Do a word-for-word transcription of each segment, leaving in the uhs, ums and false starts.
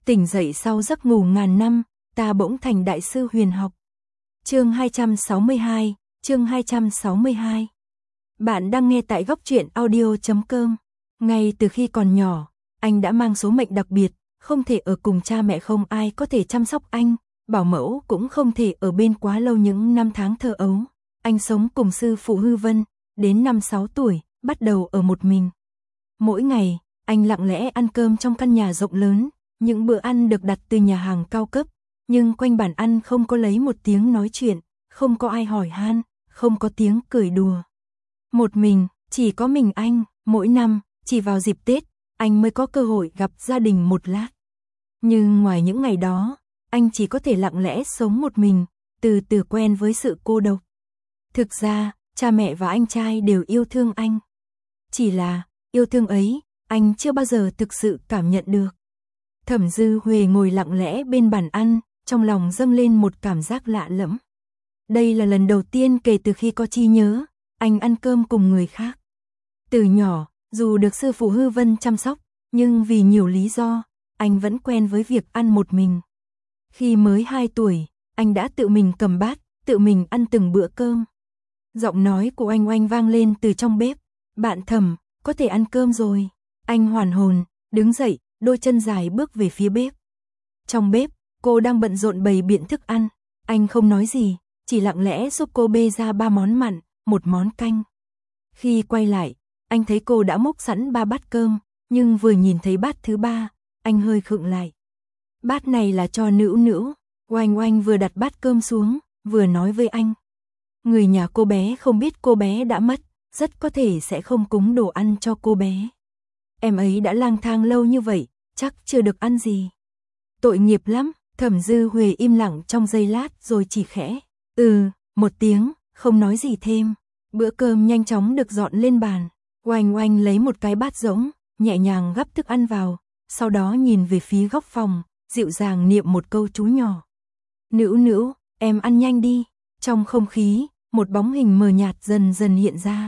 Tỉnh dậy sau giấc ngủ ngàn năm, ta bỗng thành đại sư huyền học. Chương hai trăm sáu mươi hai, chương hai trăm sáu mươi hai. Bạn đang nghe tại góc truyện audio chấm com. Ngay từ khi còn nhỏ, anh đã mang số mệnh đặc biệt, không thể ở cùng cha mẹ, không ai có thể chăm sóc anh, bảo mẫu cũng không thể ở bên quá lâu những năm tháng thơ ấu. Anh sống cùng sư phụ Hư Vân, đến năm sáu tuổi, bắt đầu ở một mình. Mỗi ngày, anh lặng lẽ ăn cơm trong căn nhà rộng lớn, những bữa ăn được đặt từ nhà hàng cao cấp, nhưng quanh bàn ăn không có lấy một tiếng nói chuyện, không có ai hỏi han, không có tiếng cười đùa. Một mình, chỉ có mình anh, mỗi năm, chỉ vào dịp Tết, anh mới có cơ hội gặp gia đình một lát. Nhưng ngoài những ngày đó, anh chỉ có thể lặng lẽ sống một mình, từ từ quen với sự cô độc. Thực ra, cha mẹ và anh trai đều yêu thương anh. Chỉ là, yêu thương ấy, anh chưa bao giờ thực sự cảm nhận được. Thẩm Dư Huệ ngồi lặng lẽ bên bàn ăn, trong lòng dâng lên một cảm giác lạ lẫm. Đây là lần đầu tiên kể từ khi có trí nhớ, anh ăn cơm cùng người khác. Từ nhỏ, dù được sư phụ Hư Vân chăm sóc, nhưng vì nhiều lý do, anh vẫn quen với việc ăn một mình. Khi mới hai tuổi, anh đã tự mình cầm bát, tự mình ăn từng bữa cơm. Giọng nói của anh oanh vang lên từ trong bếp. Bạn Thẩm, có thể ăn cơm rồi. Anh hoàn hồn, đứng dậy, đôi chân dài bước về phía bếp. Trong bếp, cô đang bận rộn bày biện thức ăn. Anh không nói gì, chỉ lặng lẽ giúp cô bê ra ba món mặn, một món canh. Khi quay lại, anh thấy cô đã múc sẵn ba bát cơm, nhưng vừa nhìn thấy bát thứ ba, anh hơi khựng lại. Bát này là cho Nữu Nữu. Oanh Oanh vừa đặt bát cơm xuống, vừa nói với anh. Người nhà cô bé không biết cô bé đã mất, rất có thể sẽ không cúng đồ ăn cho cô bé. Em ấy đã lang thang lâu như vậy, chắc chưa được ăn gì. Tội nghiệp lắm. Thẩm Dư Huệ im lặng trong giây lát rồi chỉ khẽ ừ, một tiếng, không nói gì thêm. Bữa cơm nhanh chóng được dọn lên bàn. Oanh Oanh lấy một cái bát rỗng, nhẹ nhàng gắp thức ăn vào, sau đó nhìn về phía góc phòng, dịu dàng niệm một câu chú nhỏ. Nữu Nữu, em ăn nhanh đi. Trong không khí, một bóng hình mờ nhạt dần dần hiện ra.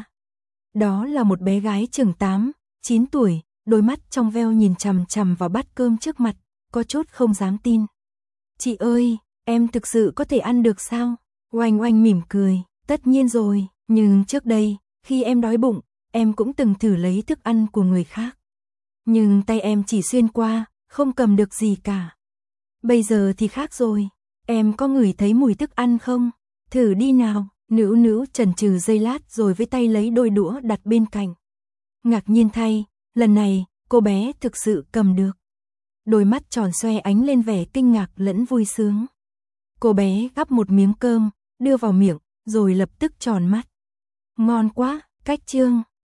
Đó là một bé gái chừng tám, chín tuổi, đôi mắt trong veo nhìn chằm chằm vào bát cơm trước mặt, có chút không dám tin. Chị ơi, em thực sự có thể ăn được sao? Oanh Oanh mỉm cười, tất nhiên rồi, nhưng trước đây, khi em đói bụng, em cũng từng thử lấy thức ăn của người khác. Nhưng tay em chỉ xuyên qua, không cầm được gì cả. Bây giờ thì khác rồi, em có ngửi thấy mùi thức ăn không? Thử đi nào. Nữu Nữu chần chừ giây lát rồi với tay lấy đôi đũa đặt bên cạnh. Ngạc nhiên thay, lần này, cô bé thực sự cầm được. Đôi mắt tròn xoe ánh lên vẻ kinh ngạc lẫn vui sướng. Cô bé gắp một miếng cơm, đưa vào miệng, rồi lập tức tròn mắt. Ngon quá, cách chương.